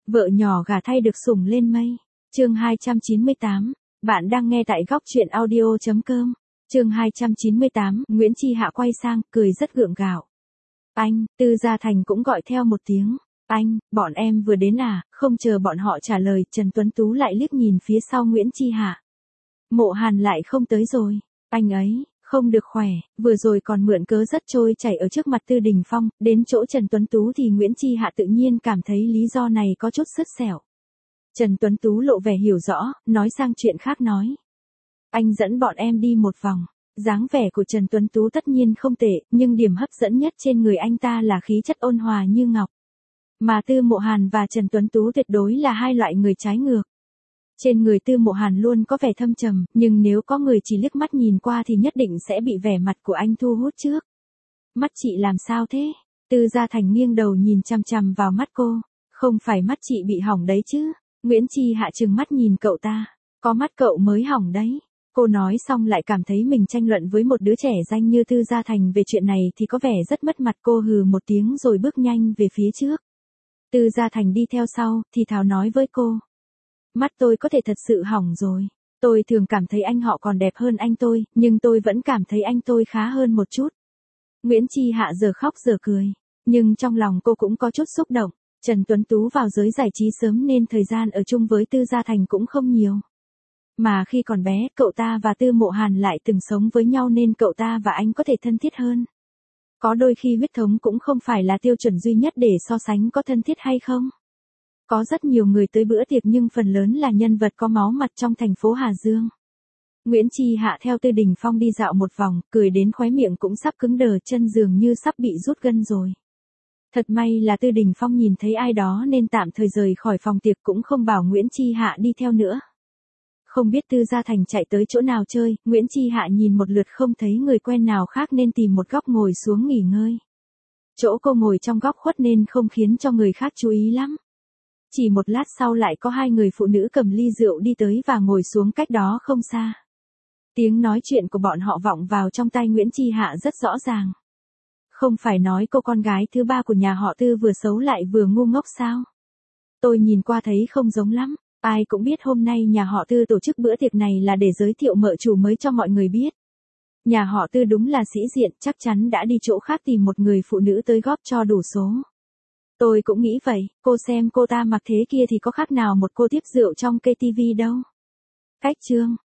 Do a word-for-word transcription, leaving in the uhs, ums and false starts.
Vợ nhỏ gả thay được sủng lên mây. Chương hai trăm chín mươi tám. Bạn đang nghe tại góc truyện audio chấm com. Chương hai trăm chín mươi tám, Nguyễn Chi Hạ quay sang, cười rất gượng gạo. Anh, Tư Gia Thành cũng gọi theo một tiếng. Anh, bọn em vừa đến à? Không chờ bọn họ trả lời, Trần Tuấn Tú lại liếc nhìn phía sau Nguyễn Chi Hạ. Mộ Hàn lại không tới rồi. Anh ấy, không được khỏe, vừa rồi còn mượn cớ rất trôi chảy ở trước mặt Tư Đình Phong, đến chỗ Trần Tuấn Tú thì Nguyễn Chi Hạ tự nhiên cảm thấy lý do này có chút sứt sẻo. Trần Tuấn Tú lộ vẻ hiểu rõ, nói sang chuyện khác nói. Anh dẫn bọn em đi một vòng. Dáng vẻ của Trần Tuấn Tú tất nhiên không tệ, nhưng điểm hấp dẫn nhất trên người anh ta là khí chất ôn hòa như ngọc. Mà Tư Mộ Hàn và Trần Tuấn Tú tuyệt đối là hai loại người trái ngược. Trên người Tư Mộ Hàn luôn có vẻ thâm trầm, nhưng nếu có người chỉ liếc mắt nhìn qua thì nhất định sẽ bị vẻ mặt của anh thu hút trước. Mắt chị làm sao thế? Tư Gia Thành nghiêng đầu nhìn chằm chằm vào mắt cô. Không phải mắt chị bị hỏng đấy chứ? Nguyễn Chi Hạ trừng mắt nhìn cậu ta. Có mắt cậu mới hỏng đấy. Cô nói xong lại cảm thấy mình tranh luận với một đứa trẻ danh như Tư Gia Thành về chuyện này thì có vẻ rất mất mặt. Cô hừ một tiếng rồi bước nhanh về phía trước. Tư Gia Thành đi theo sau, thì thào nói với cô. Mắt tôi có thể thật sự hỏng rồi. Tôi thường cảm thấy anh họ còn đẹp hơn anh tôi, nhưng tôi vẫn cảm thấy anh tôi khá hơn một chút. Nguyễn Chi Hạ giờ khóc giờ cười, nhưng trong lòng cô cũng có chút xúc động. Trần Tuấn Tú vào giới giải trí sớm nên thời gian ở chung với Tư Gia Thành cũng không nhiều. Mà khi còn bé, cậu ta và Tư Mộ Hàn lại từng sống với nhau nên cậu ta và anh có thể thân thiết hơn. Có đôi khi huyết thống cũng không phải là tiêu chuẩn duy nhất để so sánh có thân thiết hay không. Có rất nhiều người tới bữa tiệc nhưng phần lớn là nhân vật có máu mặt trong thành phố Hà Dương. Nguyễn Chi Hạ theo Tư Đình Phong đi dạo một vòng, cười đến khóe miệng cũng sắp cứng đờ, chân dường như sắp bị rút gân rồi. Thật may là Tư Đình Phong nhìn thấy ai đó nên tạm thời rời khỏi phòng tiệc cũng không bảo Nguyễn Chi Hạ đi theo nữa. Không biết Tư Gia Thành chạy tới chỗ nào chơi, Nguyễn Chi Hạ nhìn một lượt không thấy người quen nào khác nên tìm một góc ngồi xuống nghỉ ngơi. Chỗ cô ngồi trong góc khuất nên không khiến cho người khác chú ý lắm. Chỉ một lát sau lại có hai người phụ nữ cầm ly rượu đi tới và ngồi xuống cách đó không xa. Tiếng nói chuyện của bọn họ vọng vào trong tai Nguyễn Chi Hạ rất rõ ràng. Không phải nói cô con gái thứ ba của nhà họ Tư vừa xấu lại vừa ngu ngốc sao? Tôi nhìn qua thấy không giống lắm. Ai cũng biết hôm nay nhà họ Tư tổ chức bữa tiệc này là để giới thiệu mợ chủ mới cho mọi người biết. Nhà họ Tư đúng là sĩ diện, chắc chắn đã đi chỗ khác tìm một người phụ nữ tới góp cho đủ số. Tôi cũng nghĩ vậy, cô xem cô ta mặc thế kia thì có khác nào một cô tiếp rượu trong cây tivi đâu. Cách chương,